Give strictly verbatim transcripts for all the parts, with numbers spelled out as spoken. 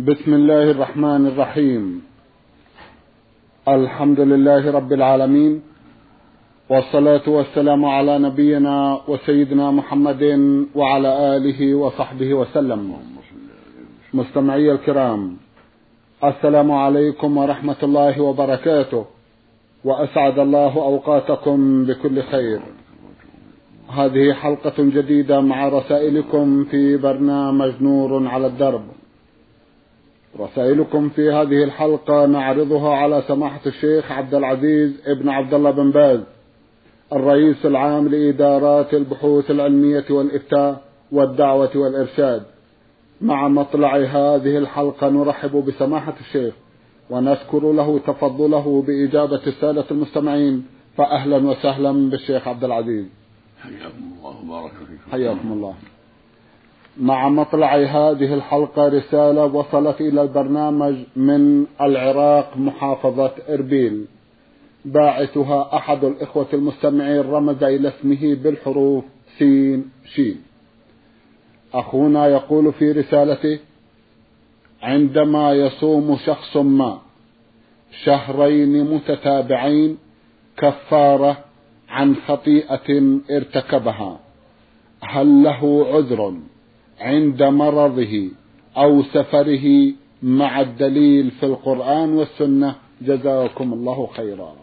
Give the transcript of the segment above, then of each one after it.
بسم الله الرحمن الرحيم. الحمد لله رب العالمين، والصلاة والسلام على نبينا وسيدنا محمد وعلى آله وصحبه وسلم. مستمعي الكرام، السلام عليكم ورحمة الله وبركاته، وأسعد الله أوقاتكم بكل خير. هذه حلقة جديدة مع رسائلكم في برنامج نور على الدرب. رسائلكم في هذه الحلقة نعرضها على سماحة الشيخ عبد العزيز ابن عبد الله بن باز، الرئيس العام لإدارات البحوث العلمية والإفتاء والدعوة والإرشاد. مع مطلع هذه الحلقة نرحب بسماحة الشيخ ونشكر له تفضله بإجابة السادة المستمعين، فأهلا وسهلا بالشيخ عبد العزيز. حياكم الله وبارك فيكم. حياكم الله. مع مطلع هذه الحلقة رسالة وصلت إلى البرنامج من العراق محافظة إربيل، باعثها أحد الإخوة المستمعين رمز إلى اسمه بالحروف سين شين. أخونا يقول في رسالته: عندما يصوم شخص ما شهرين متتابعين كفارة عن خطيئة ارتكبها، هل له عذر عند مرضه أو سفره مع الدليل في القرآن والسنة؟ جزاكم الله خيرا.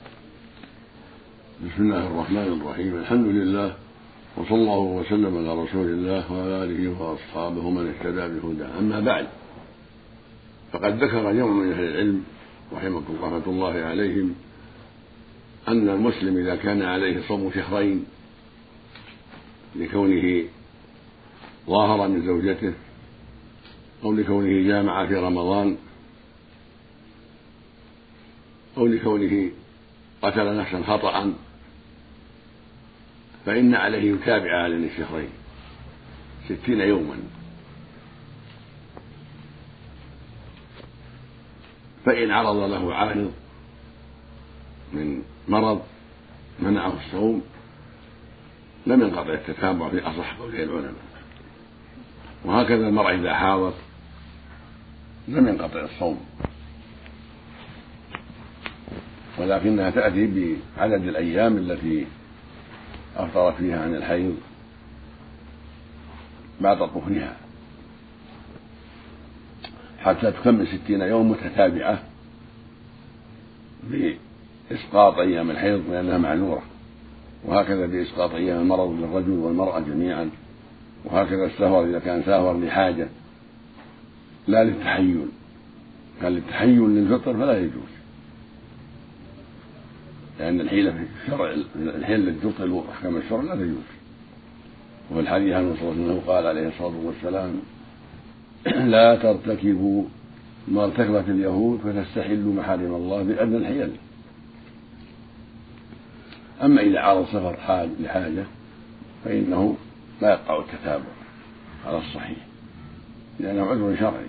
بسم الله الرحمن الرحيم. الحمد لله، وصلى الله وسلم على رسول الله وعلى آله وأصحابه من اهتدى بهداه. أما بعد، فقد ذكر جمع من أهل العلم رحمة الله عليهم أن المسلم إذا كان عليه صوم شهرين لكونه ظاهر من زوجته أو لكونه جامع في رمضان أو لكونه قتل نفسا خطأ، فإن عليه يتابع هذين الشهرين ستين يوما، فإن عرض له عارض من مرض منعه الصوم لم ينقطع التتابع في أصح قولي العلماء. وهكذا المرأة إذا حاضت لم ينقطع الصوم، ولكنها تأتي بعدد الأيام التي أفطرت فيها عن الحيض بعد طهرها حتى تكمل ستين يوم متتابعة بإسقاط أيام الحيض لأنها معذورة، وهكذا بإسقاط أيام المرض للرجل والمرأة جميعا، وهكذا السفر إذا كان سافر لحاجة لا للتحيل. كان للتحيل للفطر فلا يجوز، لأن الحيلة في الشرع الحيلة التي تبطل أحكام الشرع لا تجوز. وفي الحديث عن الرسول صلى الله عليه وسلم قال عليه الصلاة والسلام: لا ترتكبوا ما ارتكبت اليهود فتستحلوا محارم الله بأدنى الحيل. أما إذا عرض سفر حاج لحاجة فإنه لا يقع التتابع على الصحيح لأنه عذر شرعي.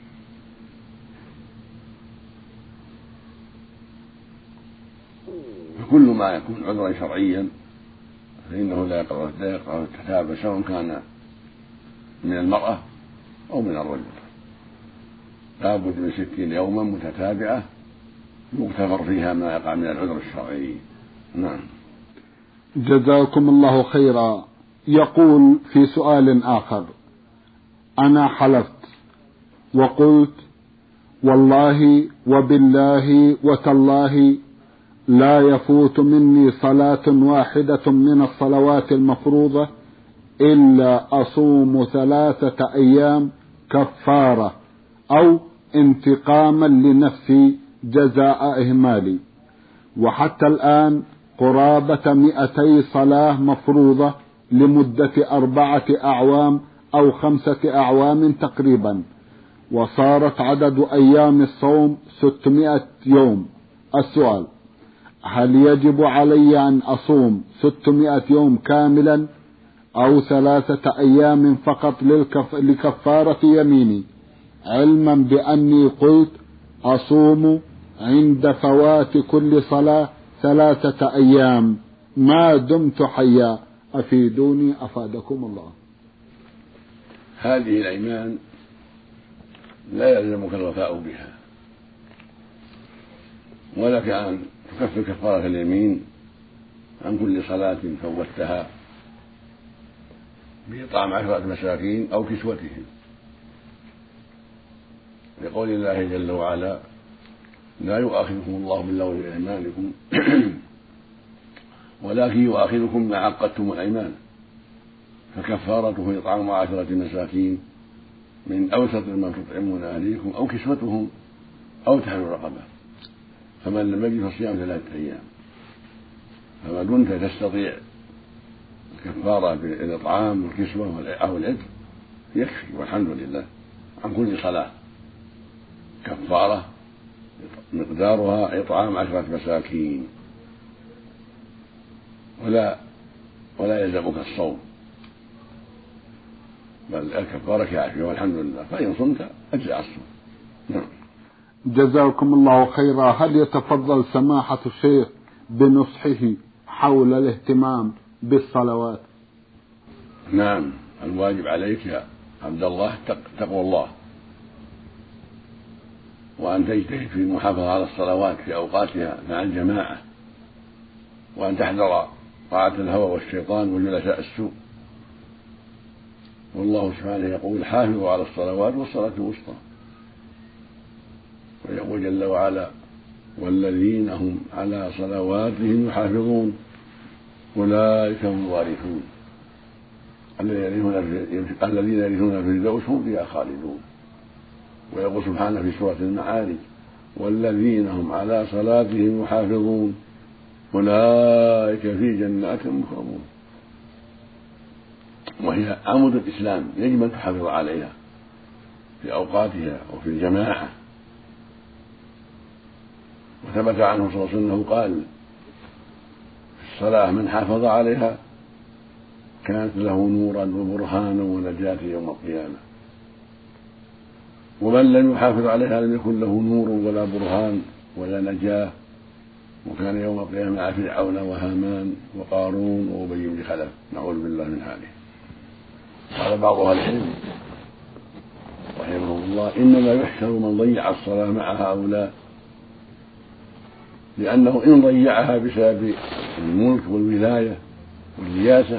فكل ما يكون عذرا شرعيا فإنه لا يقع التتابع، سواء كان من المرأة أو من الرجل. لا بد من ستين يوما متتابعة يغتفر فيها ما يقع من العذر الشرعي. نعم. جزاكم الله خيرا. يقول في سؤال آخر: أنا حلفت وقلت والله وبالله وتالله لا يفوت مني صلاة واحدة من الصلوات المفروضة إلا أصوم ثلاثة أيام كفارة أو انتقاما لنفسي جزاء إهمالي، وحتى الآن قرابة مئتي صلاة مفروضة لمدة أربعة أعوام أو خمسة أعوام تقريبا، وصارت عدد أيام الصوم ستمائة يوم. السؤال: هل يجب علي أن أصوم ستمائة يوم كاملا أو ثلاثة أيام فقط للكف... لكفارة يميني، علما بأني قلت أصوم عند فوات كل صلاة ثلاثة أيام ما دمت حيا؟ أفيدوني أفادكم الله. هذه الأيمان لا يلزمك الوفاء بها، ولك أن تكفر كفارة اليمين عن كل صلاة فوتها بإطعام عشرة مساكين أو كسوتهم، لقول الله جل وعلا: لا يؤاخذكم الله باللغو في أيمانكم ولكن يؤاخذكم ما عقدتم الأيمان، فكفارته إطعام عشرة مساكين من أوسط ما تطعمون أهليكم أو كسوتهم أو تحرير رقبة، فمن لم يجد فصيام ثلاثة أيام. فما كنت تستطيع الكفارة بالإطعام والكسوة أو العتق يكفي، والحمد لله. عن كل صلاة كفارة مقدارها إطعام عشرة مساكين، ولا ولا يلزمك الصوم، بل الكفارة كافية والحمد لله. فإن صمت أجزأ الصوم. نعم. جزاكم الله خيرا. هل يتفضل سماحة الشيخ بنصحه حول الاهتمام بالصلوات؟ نعم، الواجب عليك يا عبد الله تقوى الله، وأن تجتهد في المحافظة على الصلوات في أوقاتها مع الجماعة، وأن تحذر طاعة الهوى والشيطان وجلساء السوء. والله سبحانه يقول: حافظوا على الصلوات والصلاة الوسطى. ويقول جل وعلا: والذين هم على صلواتهم يحافظون أولئك هم الوارثون الذين يرثون الفردوس هم فيها خالدون. ويقول سبحانه في سورة المعارج: والذين هم على صلاتهم يحافظون أولئك في جنات مكرمون. وهي عمود الإسلام، يجب أن تحافظ عليها في أوقاتها وفي الجماعة. وثبت عنه صلى الله عليه وسلم قال في الصلاة: من حافظ عليها كانت له نورا وبرهانا ونجاة يوم القيامة، ومن لم يحافظ عليها لم يكن له نور ولا برهان ولا نجاة، وكان يوم القيامة مع فرعون وهامان وقارون وأبي بن خلف، نعوذ بالله من حاله. قال بعض أهل العلم رحمه الله: إنما يحشر من ضيع الصلاة مع هؤلاء، لأنه إن ضيعها بسبب الملك والولاية والرياسة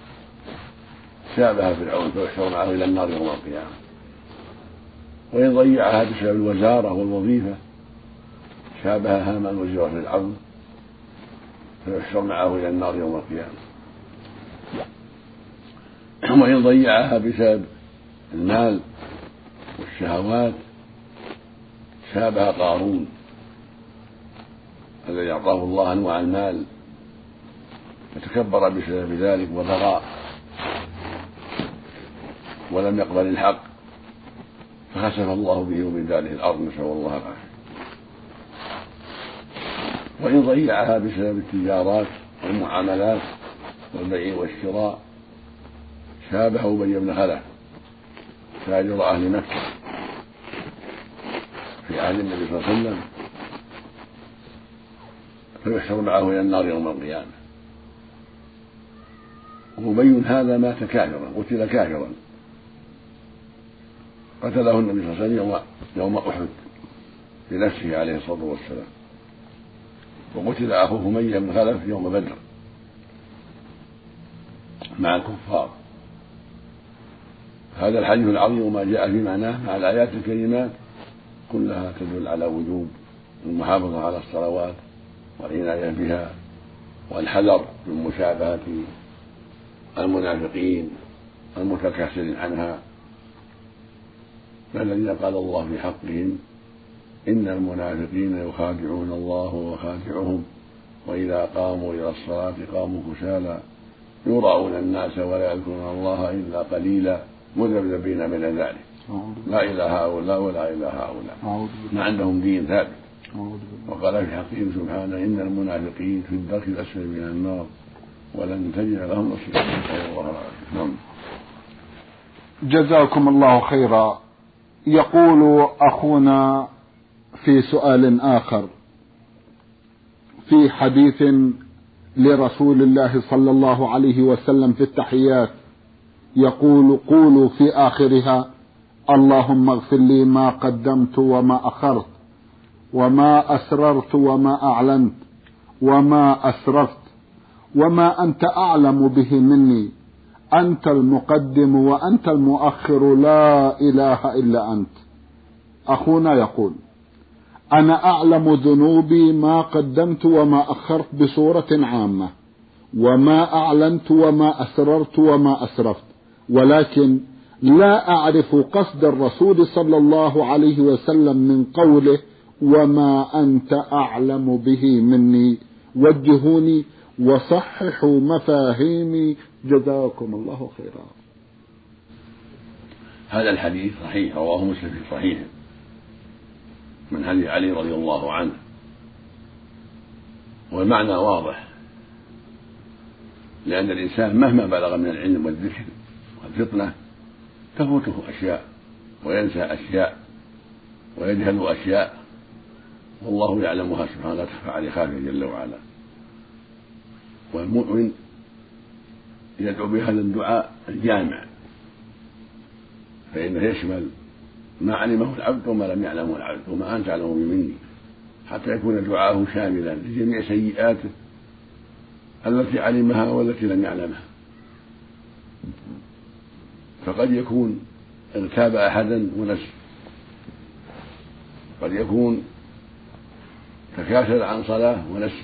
شابه فرعون فيحشر معه إلى النار يوم القيامة، وإن ضيعها بسبب الوزارة والوظيفة شابه هامان وزير فرعون فيحشر معه إلى النار يوم القيامة، وإن ضيعها بسبب المال والشهوات شابه قارون الذي أعطاه الله أنواع المال فتكبر بسبب ذلك وبغى ولم يقبل الحق فخسف الله به وبداره الأرض، نسأل الله العافية. وإن ضيعها بسبب التجارات والمعاملات والبيع والشراء شابه أبي بن خلف تاجر أهل مكة في عهد النبي صلى الله عليه وسلم فيحشر معه إلى النار يوم القيامة. وأبي هذا مات كافرا، قتل كافرا، قتله النبي صلى الله عليه وسلم يوم, يوم أحد بنفسه عليه الصلاة والسلام، وقتل أخوه أمية بن خلف يوم بدر مع الكفار. هذا الحديث العظيم وما جاء في معناه مع الآيات الكريمات كلها تدل على وجوب المحافظة على الصلوات والعناية بها والحذر من مشابهة المنافقين المتكاسلين عنها، فالذين قال الله في حقهم: إن المنافقين يخادعون الله وخادعهم وإذا قاموا إلى الصلاة قاموا كسالى يراءون الناس ولا يذكرون الله إلا قليلا مذبذبين بين ذلك لا إلى هؤلاء ولا إلى هؤلاء، ما عندهم دين ثابت. وقال في حقهم سبحانه: إن المنافقين في الدرك الأسفل من النار ولن تجد لهم نصيرا. نعم. جزاكم الله خيرا. يقول أخونا في سؤال آخر: في حديث لرسول الله صلى الله عليه وسلم في التحيات يقول: قولوا في آخرها اللهم اغفر لي ما قدمت وما أخرت وما أسررت وما أعلنت وما أسرفت وما أنت أعلم به مني، أنت المقدم وأنت المؤخر، لا إله إلا أنت. أخونا يقول: أنا أعلم ذنوبي ما قدمت وما أخرت بصورة عامة، وما أعلنت وما أسررت وما أسرفت، ولكن لا أعرف قصد الرسول صلى الله عليه وسلم من قوله وما أنت أعلم به مني. وجهوني وصححوا مفاهيمي، جزاكم الله خيرا. هذا الحديث صحيح، رواه مسلم في صحيحه من حديث علي رضي الله عنه، والمعنى واضح، لأن الإنسان مهما بلغ من العلم والذكر والفطنة تفوته أشياء وينسى أشياء ويجهل أشياء، والله يعلمها سبحانه لا تخفى عليه خافية جل وعلا. والمؤمن يدعو بهذا الدعاء الجامع، فإنه يشمل ما علمه العبد وما لم يعلمه العبد، وما أنت أعلم مني، حتى يكون دعاءه شاملا لجميع سيئاته التي علمها والتي لم يعلمها. فقد يكون اغتاب أحدا ونسي، قد يكون تكاسل عن صلاة ونسي،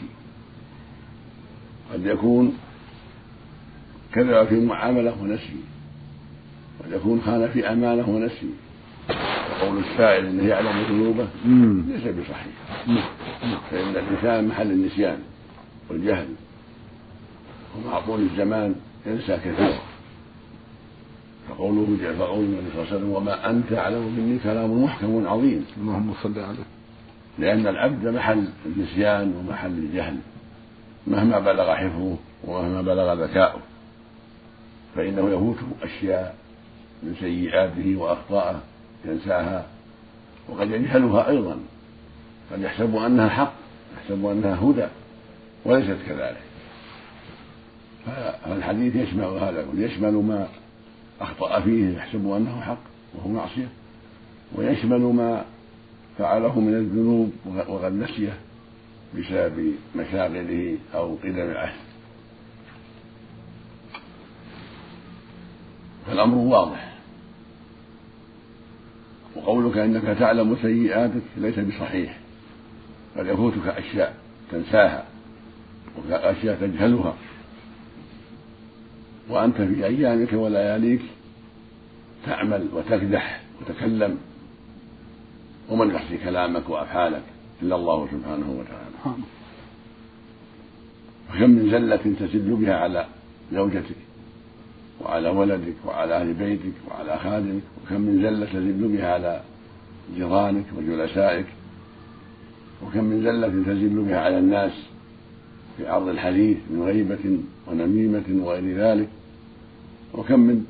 قد يكون كذب في معاملة ونسي، قد يكون خان في أمانة ونسي. وقول السائل إنه يعلم ذنوبه ليس بصحيح، فإن الإنسان محل النسيان والجهل، ومع طول الزمان ينسى كثيرا. فقوله فقول النبي صلى الله عليه وسلم وما أنت أعلم مني كلام محكم عظيم، اللهم صل عليه، لأن العبد محل النسيان ومحل الجهل مهما بلغ حفظه ومهما بلغ ذكاؤه، فإنه يفوته أشياء من سيئاته وأخطائه ينساها، وقد يجهلها أيضا، قد يحسب أنها حق، يحسب أنها هدى وليست كذلك. فالحديث يشمل هذا، يشمل ما أخطأ فيه يحسب أنه حق وهو معصية، ويشمل ما فعله من الذنوب وقد نسيه بسبب مشاغله أو قدم العهد. فالأمر واضح. وقولك إنك تعلم سيئاتك ليس بصحيح، قد يفوتك أشياء تنساها وأشياء تجهلها، وأنت في أيامك ولياليك تعمل وتكدح وتكلم، ومن يحصي كلامك وأفعالك إلا الله سبحانه وتعالى. وكم من زلة تزل بها على زوجتك وعلى ولدك وعلى أهل بيتك وعلى خادمك، وكم من زلة تزل بها على جيرانك وجلسائك، وكم من زلة تزل بها على الناس في عرض الحديث من غيبة ونميمة وغير ذلك، وكم من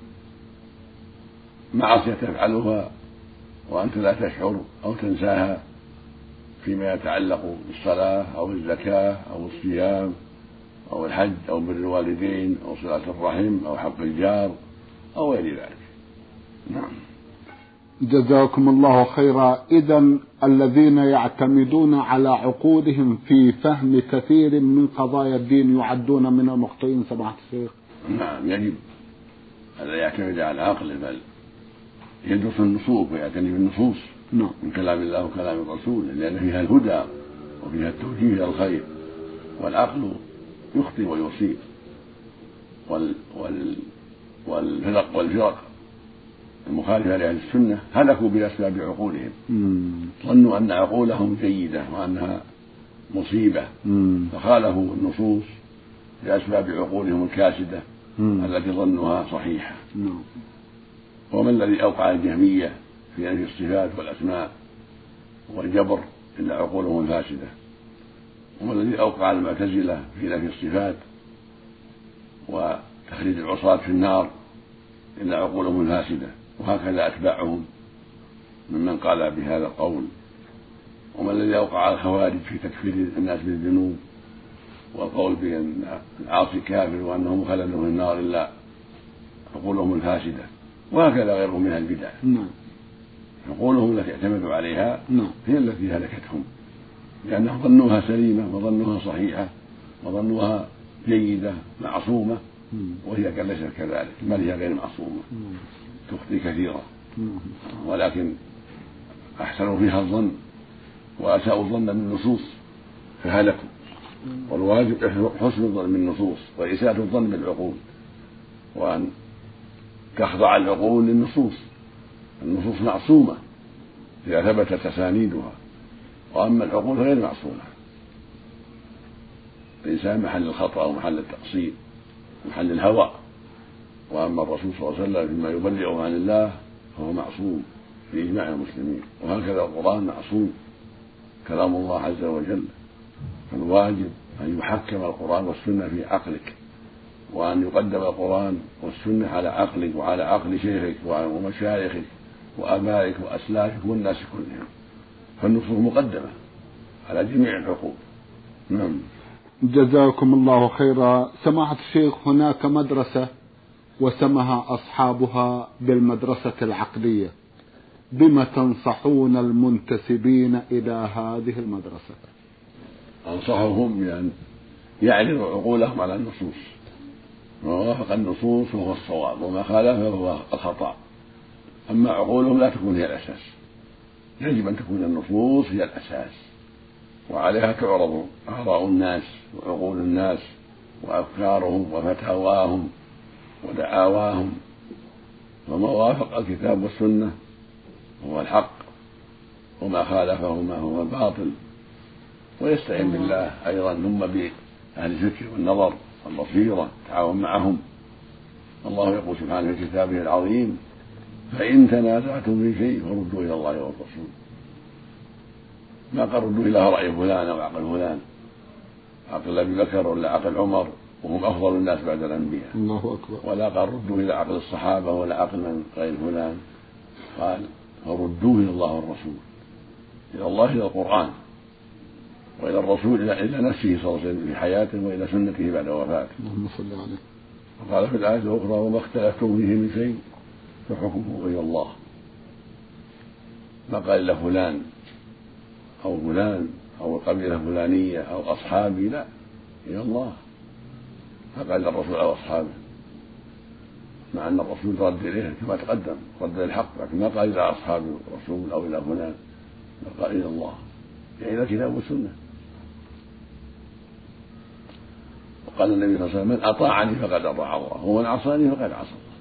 معصية تفعلها وأنت لا تشعر أو تنساها فيما يتعلق بالصلاة أو الزكاة أو الصيام أو الحج أو بر الوالدين أو صلة الرحم أو حق الجار أو غير ذلك. نعم. جزاكم الله خيرا. إذن الذين يعتمدون على عقولهم في فهم كثير من قضايا الدين يعدون من المخطئين سماحة الشيخ. نعم، يجب ألا يعتمد على عقله، بل يدرس النصوص ويعتني بالنصوص نعم. من كلام الله وكلام الرسول، لأن فيها الهدى وفيها التوجيه إلى الخير، والعقل يخطئ ويصيب. وال وال والفرق والفرق المخالفة لأهل السنة هلكوا بأسباب عقولهم، ظنوا أن عقولهم جيدة وأنها مصيبة، فخالفوا النصوص بأسباب عقولهم الكاسدة التي ظنوها صحيحة. وما الذي أوقع الجهمية في نفي الصفات والأسماء والجبر إلا عقولهم الفاسدة، وما الذي أوقع المعتزلة في نفي الصفات وتخليد العصاة في النار إلا عقولهم الفاسدة، وهكذا أتباعهم ممن قال بهذا القول. وما الذي أوقع الخوارج في تكفير الناس بالذنوب والقول بأن العاصي كافر وأنه مخلد في النار إلا عقولهم الفاسدة، وهكذا غيرهم من البدع. عقولهم التي اعتمدوا عليها نعم. هي التي هلكتهم، لأنهم ظنوها سليمة وظنوها صحيحة وظنوها جيدة معصومة، وهي ليست كذلك، بل هي غير معصومة، تخطي كثيرا، ولكن أحسنوا فيها الظن وأساءوا الظن بالنصوص فهلكوا. والواجب حسن الظن بالنصوص وإساءة الظن بالعقول، وأن تخضع العقول للنصوص. النصوص معصومة إذا ثبتت أسانيدها، وأما العقول غير معصومة. الإنسان محل الخطأ ومحل التقصير ومحل الهوى، وأما الرسول صلى الله عليه وسلم فيما يبلغه عن الله فهو معصوم بإجماع المسلمين، وهكذا القرآن معصوم كلام الله عز وجل. فالواجب أن يحكم القرآن والسنة في عقلك، وأن يقدم القرآن والسنة على عقلك وعلى عقل شيخك ومشايخك وآبائك وأسلافك والناس كلهم، فالنصوص مقدمة على جميع العقول. نعم. جزاكم الله خيرا. سماحة الشيخ، هناك مدرسة وسمها أصحابها بالمدرسة العقلية، بما تنصحون المنتسبين إلى هذه المدرسة؟ أنصحهم بأن يعرضوا عقولهم على النصوص، ما وافق النصوص فهو الصواب، وما خالفه فهو الخطأ. أما عقولهم لا تكون هي الأساس، يجب أن تكون النصوص هي الأساس، وعليها تعرض آراء الناس وعقول الناس وأفكارهم وفتاواهم ودعاواهم، وما وافق الكتاب والسنة هو الحق، وما خالفهما هو الباطل. ويستعين بالله أيضا ثم بأهل الذكر والنظر والبصيرة تعاون معهم. الله يقول سبحانه في كتابه العظيم: فإن تنازعتم في شيء فردوا إلى الله والرسول. ما قال ردوا إلى رأي فلان أو عقل فلان، عقل أبي بكر ولا عقل عمر وهم أفضل الناس بعد الأنبياء، الله أكبر. ولا قال ردوا إلى عقل الصحابة ولا عقل من غير فلان، قال فردوه إلى الله والرسول، إلى الله إلى القرآن، وإلى الرسول إلى نفسه صلى الله عليه وسلم في حياته، وإلى سنته بعد وفاته. اللهم صل عليه. وقال في الآية الأخرى: وما اختلفتم فيه من شيء فحكمه إلى الله. ما قال إلا فلان أو فلان أو القبيلة الفلانية أو أصحابي، لا، إلى الله. فقال الرسول أو أصحابه، مع أن الرسول رد إليه كما تقدم، رد الحق، لكن ما قال إلى أصحاب الرسول أو إلى فلان، قال إلى الله، يعني إلى الكتاب والسنة. وقال النبي صلى الله عليه وسلم: من أطاعني فقد أطاع الله، ومن عصاني فقد عصى الله.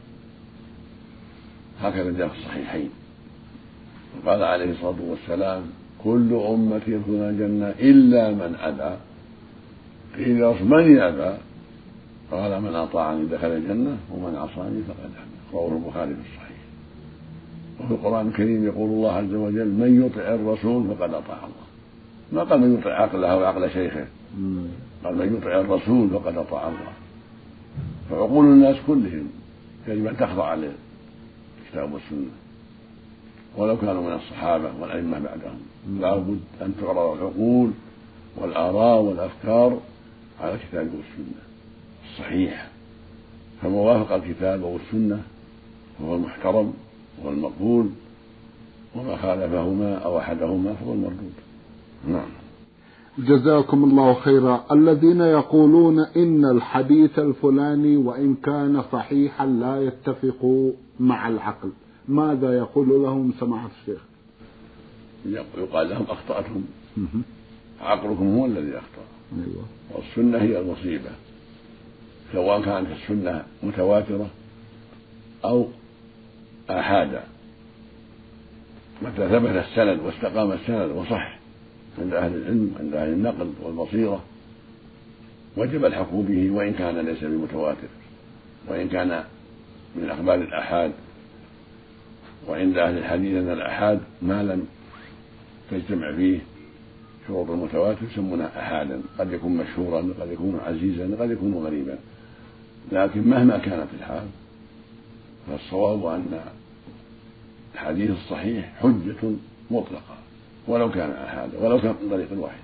هكذا جاء في الصحيحين. وقال عليه الصلاة والسلام: كل أمتي يدخلون الجنة إلا من أبى. قيل من يأبى؟ قال: من أطاعني دخل الجنة ومن عصاني فقد أبى. رواه البخاري في الصحيح. وفي القرآن الكريم يقول الله عز وجل: من يطع الرسول فقد أطاع الله. ما قال من يطع عقله وعقل شيخه، قال من يطع الرسول فقد أطاع الله. فعقول الناس كلهم يجب أن تخضع للكتاب والسنة، ولو كانوا من الصحابة والأئمة بعدهم. لا بد أن تعرض العقول والآراء والأفكار على الكتاب والسنة الصحيح، فما وافق الكتاب والسنة فهو المحترم وهو المقبول، وما خالفهما أو أحدهما فهو المردود. نعم. جزاكم الله خيرا. الذين يقولون إن الحديث الفلاني وإن كان صحيحا لا يتفق مع العقل، ماذا يقول لهم سماحة الشيخ؟ يقال لهم: أخطأتم، عقلكم هو الذي أخطأ. أيوة. والسنة هي المصيبة، سواء كانت السنة متواترة أو آحادا، متى ثبت السند واستقام السند وصح عند أهل العلم عند أهل النقل والبصيرة وجب الحكم به، وإن كان ليس بمتواتر، وإن كان من أخبار الآحاد. وعند أهل الحديث أن الآحاد ما لم تجتمع فيه شروط المتواتر يسمونه آحادا، قد يكون مشهورا، قد يكون عزيزا، قد يكون غريبا. لكن مهما كانت الحال فالصواب أن الحديث الصحيح حجة مطلقة ولو كان آحادا، ولو كان من طريق واحد.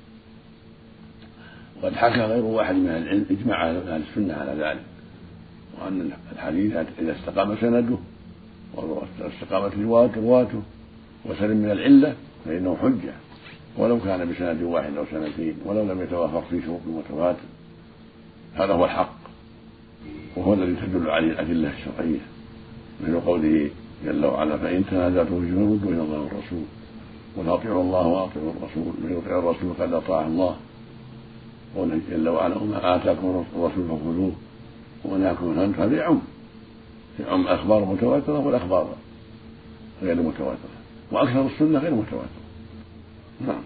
وقد حكى غير واحد من أهل العلم إجماع أهل السنة على ذلك، وأن الحديث إذا استقام سنده واستقامت رواته وسلم من العلة فإنه حجة ولو كان بسند واحد أو سنتين ولو لم يتوافق في شروط المتواتر. هذا هو الحق وهو الذي تدل عليه الأدلة الشرعية مثل قوله جل وعلا فإن تنازعتم في شيء فردوه إلى الله والرسول وأطيعوا الله وأطيعوا الرسول من يطيع الرسول فقد أطاع الله. قوله جل وعلا وما آتاكم الرسول فخذوه ونهاكم عنه هذا يعم يعم أخبار متواترة والأخبار غير متواترة وأكثر السنة غير متواترة. نعم.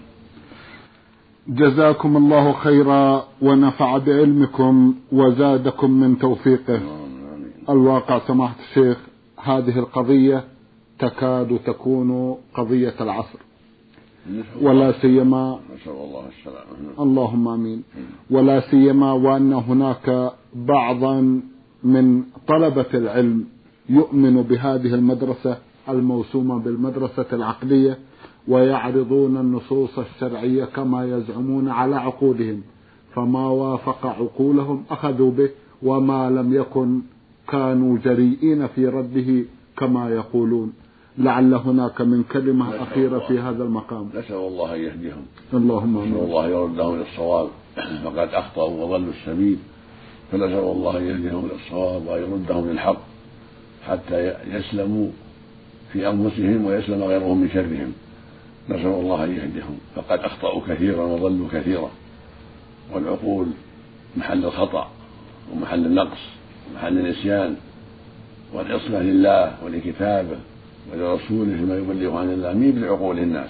جزاكم الله خيرا ونفع بعلمكم وزادكم من توفيقه. الواقع سماحة الشيخ هذه القضية تكاد تكون قضية العصر ولا سيما نسأل الله السلامة. اللهم آمين. ولا سيما وأن هناك بعضا من طلبة العلم يؤمن بهذه المدرسة الموسومة بالمدرسة العقلية ويعرضون النصوص الشرعية كما يزعمون على عقولهم، فما وافق عقولهم أخذوا به وما لم يكن كانوا جريئين في رده كما يقولون. لعل هناك من كلمة أخيرة في هذا المقام. نسأل الله أن يهديهم. اللهم آمين. نسأل الله يردهم للصواب فقد أخطأوا وضلوا السبيل فنسأل الله أن يهديهم للصواب ويردهم للحق حتى يسلموا في أنفسهم ويسلم غيرهم من شرهم. نسأل الله أن يهديهم فقد أخطأوا كثيرا وضلوا كثيرا والعقول محل الخطأ ومحل النقص ومحل النسيان والعصمة لله ولكتابه ولرسوله فيما يبلغ عن الله مين بالعقول الناس.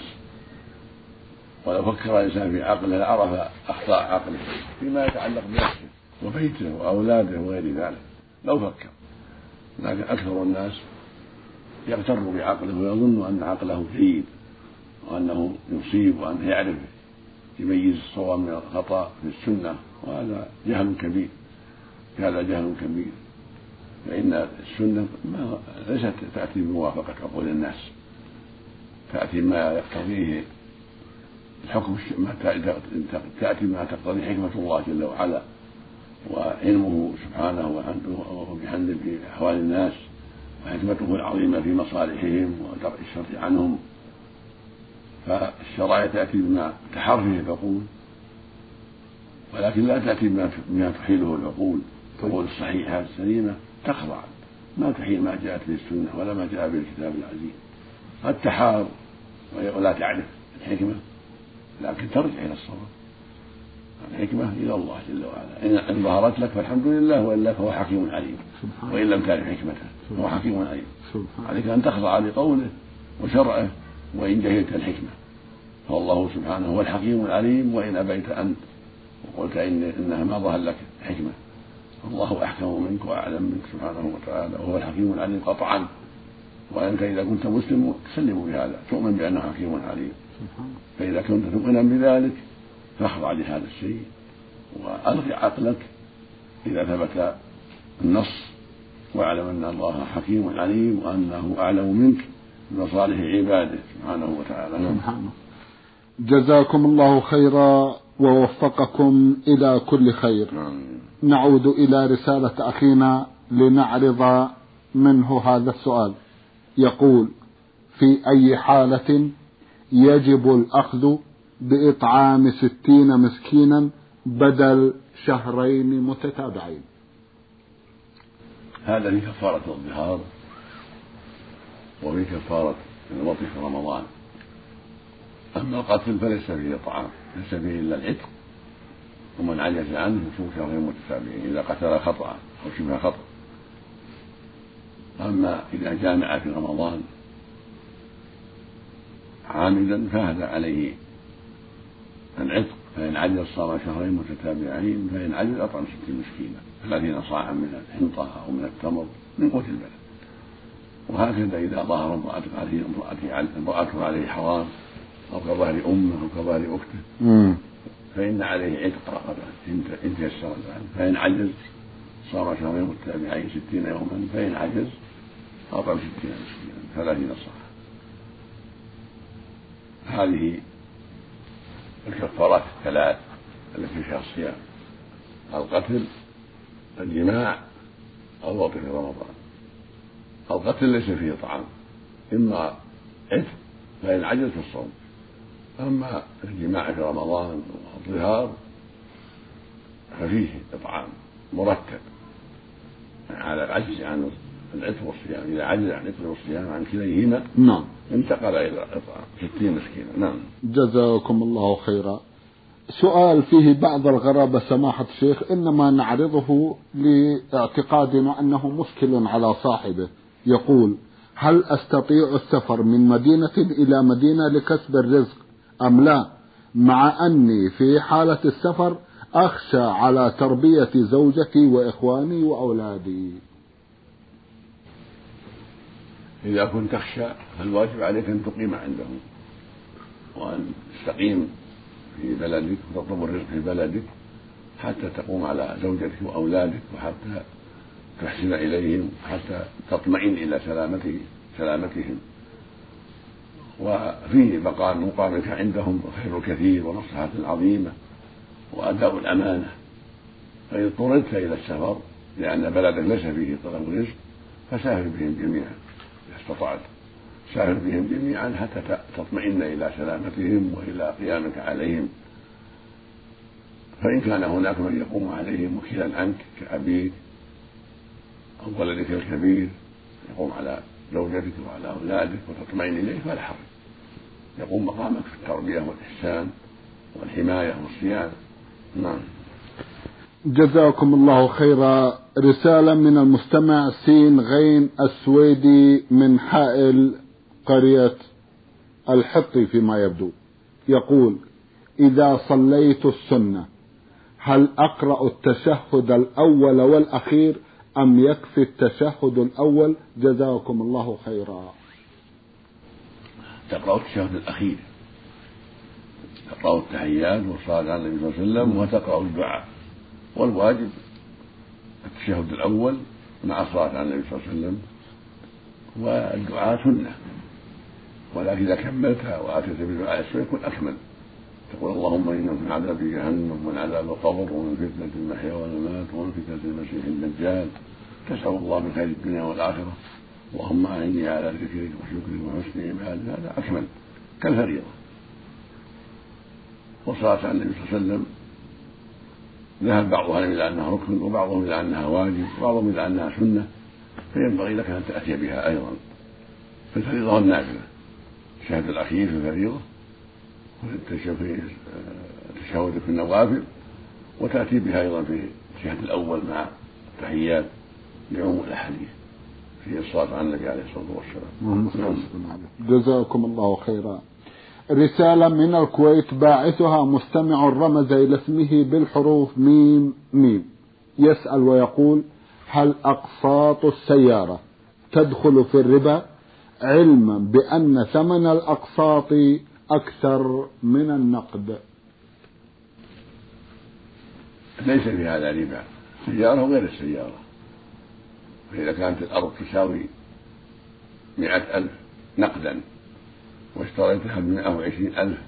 ولو فكر الإنسان في عقله لعرف أخطاء عقله فيما يتعلق بنفسه وبيته وأولاده وغير ذلك لو فكر. لكن أكثر الناس يغتر بعقله ويظن أن عقله جيد وأنه يصيب وأنه يعرف يميز الصواب من الخطأ في السنة وهذا جهل كبير. هذا جهل كبير فإن السنة ما ليست تأتي بموافقة عقول الناس تأتي ما يقتضيه الحكم ما تأتي ما تقتضي حكمة الله جل وعلا وعلمه سبحانه وبحمده في أحوال الناس وحكمته العظيمة في مصالحهم ودرء الشر عنهم. فالشرائع تأتي بما تحرفه العقول ولكن لا تأتي بما تحيله العقول. العقول الصحيحة السليمة تخضع ما تحيل ما جاءت به السنة ولا ما جاء به الكتاب العزيز. قد تحار ولا تعرف الحكمة لكن ترجع إلى الصواب. الحكمة إلى الله جل وعلا إن ظهرت لك فالحمد لله وإلا فهو حكيم عليم وإن لم تعرف حكمته فهو حكيم عليم. عليك أن تخضع لقوله وشرعه وإن جهلت الحكمة فالله سبحانه هو الحكيم العليم وإن أبيت أنت وقلت إن إنها ما ظهر لك حكمة الله أحكم منك وأعلم منك سبحانه وتعالى وهو الحكيم العليم قطعا. وأنت إذا كنت مسلم تسلم بهذا تؤمن بأنه حكيم عليم. فإذا كنت تؤمن بذلك فاخضع لهذا الشيء وألغي عقلك إذا ثبت النص واعلم أن الله حكيم عليم وأنه أعلم منك بمصالح عباده سبحانه وتعالى. سبحانه. جزاكم الله خيرا ووفقكم إلى كل خير. نعود إلى رسالة أخينا لنعرض منه هذا السؤال. يقول في أي حالة يجب الأخذ بإطعام ستين مسكينا بدل شهرين متتابعين؟ هذا في كفارة الظهار وفي كفارة الوطي في رمضان. أما القتل فليس فيه طعام ليس فيه إلا العتق ومن عجز عنه يصوم شهرين متتابعين إذا قتل خطأ أو شبه خطأ. أما إذا جامع في رمضان عامدا فهذا عليه العتق فإن عجز صام شهرين متتابعين فإن عجز أطعم ستين مسكينا ثلاثين صاعا من الحنطة أو من التمر من قوت البلد. وهكذا إذا ظهر امرأته عليه حرام أو كظهر أمه أو كظهر أخته فإن عليه عتق رقبة إن تيسر ذلك. فإن عجز صام شهرين متتابعين ستين يوما فإن عجز أطعم ستين مسكينا ثلاثين صاعا. هذه الكفارات الثلاث التي فيها الصيام القتل الجماع الوطي في رمضان. القتل ليس فيه طعام إما عتق فإن عجز في الصوم. أما الجماع في رمضان والظهار ففيه إطعام مرتب على العجز عن العتق والصيام. إذا عجز عن العتق والصيام عن كليهما نعم انتقل إلى إطعام ستين مسكينا. نعم. جزاكم الله خيرا. سؤال فيه بعض الغرابة سماحة الشيخ، إنما نعرضه لاعتقادنا أنه مشكل على صاحبه. يقول: هل أستطيع السفر من مدينة إلى مدينة لكسب الرزق أم لا، مع أني في حالة السفر أخشى على تربية زوجتي وإخواني وأولادي؟ إذا كنت تخشى فالواجب عليك أن تقيم عندهم وأن تستقيم في بلدك وتطلب الرزق في بلدك حتى تقوم على زوجتك وأولادك، وحتى تحسن إليهم، حتى تطمئن إلى سلامته سلامتهم. وفيه بقاء مقامك عندهم خير كثير ومصلحة عظيمة وأداء الأمانة. فإن اضطررت إلى السفر لأن بلدك ليس فيه طلب الرزق فسافر بهم جميعا إذا استطعت، سافر بهم جميعا حتى تطمئن إلى سلامتهم وإلى قيامك عليهم. فإن كان هناك من يقوم عليهم وكيلا عنك كأبيك أو ولدك الكبير يقوم على زوجتك وعلى أولادك وتطمئن إليه فلا حرج، يقوم مقامك في التربية والإحسان والحماية والصيانة. نعم. جزاكم الله خيرا. رسالة من المستمع سين غين السويدي من حائل قرية الحطي فيما يبدو، يقول: إذا صليت السنة هل أقرأ التشهد الأول والأخير أم يكفي التشهد الأول؟ جزاكم الله خيرا. تقرأ التشهد الأخير، تقرأ التحيات والصلاة على النبي صلى الله عليه وسلم وتقرأ الدعاء، والواجب التشهد الأول مع الصلاة على النبي صلى الله عليه وسلم، والدعاء سنة، ولكن إذا كملتها وآتيت بدعاء السنة يكون أكمل. تقول: اللهم إنا من عذاب جهنم ومن عذاب القبر ومن فتنة المحيا والممات ومن فتنة المسيح الدجال، تسأل الله من خير الدنيا والآخرة، اللهم أعني على ذكرك وشكرك وحسن عبادتك. هذا أكمل كالفريضة. والصلاة على النبي صلى الله عليه وسلم ذهب بعضهم إلى أنها ركن وبعضهم إلى أنها واجب وبعضهم إلى أنها سنة، فينبغي لك أن تأتي بها أيضا في الفريضة والنافلة. التشهد الأخير في الفريضة والتشهد في النوافل، وتأتي بها أيضا في التشهد الأول مع التحيات لعموم الأحاديث في الصلاة على النبي عليه الصلاة والسلام. جزاكم الله خيرا. رسالة من الكويت باعثها مستمع رمز إلى اسمه بالحروف ميم ميم، يسأل ويقول: هل أقساط السيارة تدخل في الربا، علما بأن ثمن الأقساط أكثر من النقد؟ ليس في هذا ربا، سيارة وغير السيارة. فإذا كانت الأرض تساوي مئة ألف نقدا واشتريتها بمئة وعشرين ألف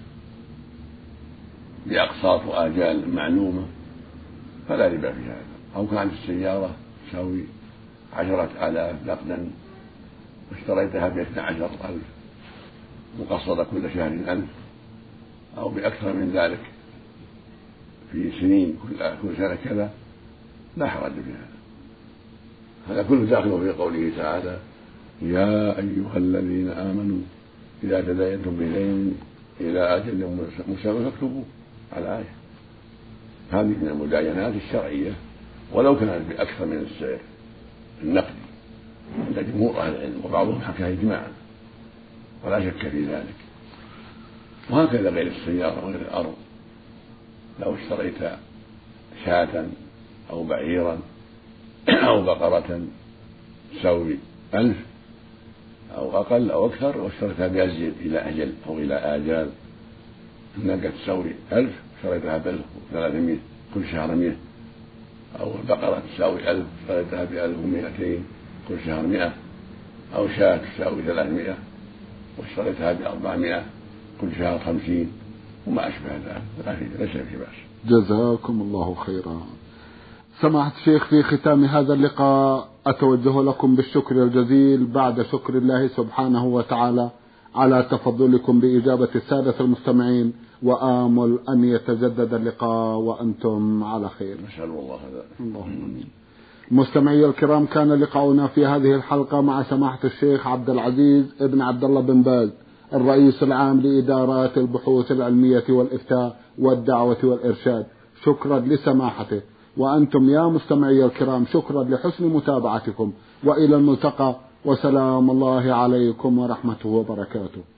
بأقساط وآجال معلومة فلا ربا في هذا. أو كانت السيارة تساوي عشرة آلاف نقدا واشتريتها باثنى عشر ألف مقسطة كل شهر ألف أو بأكثر من ذلك في سنين كل سنة كذا، لا حرج في هذا. هذا كله داخل في قوله تعالى: يا أيها الذين آمنوا إذا تداينتم بدين إلى أجل مسمى فاكتبوه. على آية هذه من المداينات الشرعية، ولو كانت بأكثر من السعر النقدي عند جمهور أهل العلم، وبعضهم حكى إجماعا ولا شك في ذلك. وهكذا غير السيارة وغير الأرض، لو اشتريت شاة أو بعيرا أو بقرة تساوي ألف أو أقل أو أكثر واشتريتها بأزيد إلى أجل أو إلى آجال، الناقة تساوي ألف اشتريتها بألف وثلاثمائة كل شهر مئة، أو البقرة تساوي ألف اشتريتها بألف ومئتين كل شهر مئة، أو شاة تساوي ثلاثمائة واشتريتها بأربعمائة كل شهر خمسين وما أشبه ذلك، ليس في بأس. جزاكم الله خيرا. سماحة الشيخ، في ختام هذا اللقاء أتوجه لكم بالشكر الجزيل بعد شكر الله سبحانه وتعالى على تفضلكم بإجابة السادة المستمعين، وآمل أن يتجدد اللقاء وأنتم على خير. نسأل الله هذا. اللهم آمين. مستمعي الكرام، كان لقاؤنا في هذه الحلقة مع سماحة الشيخ عبد العزيز ابن عبد الله بن باز، الرئيس العام لإدارات البحوث العلمية والإفتاء والدعوة والإرشاد. شكرا لسماحته، وأنتم يا مستمعي الكرام شكرا لحسن متابعتكم، وإلى الملتقى، وسلام الله عليكم ورحمته وبركاته.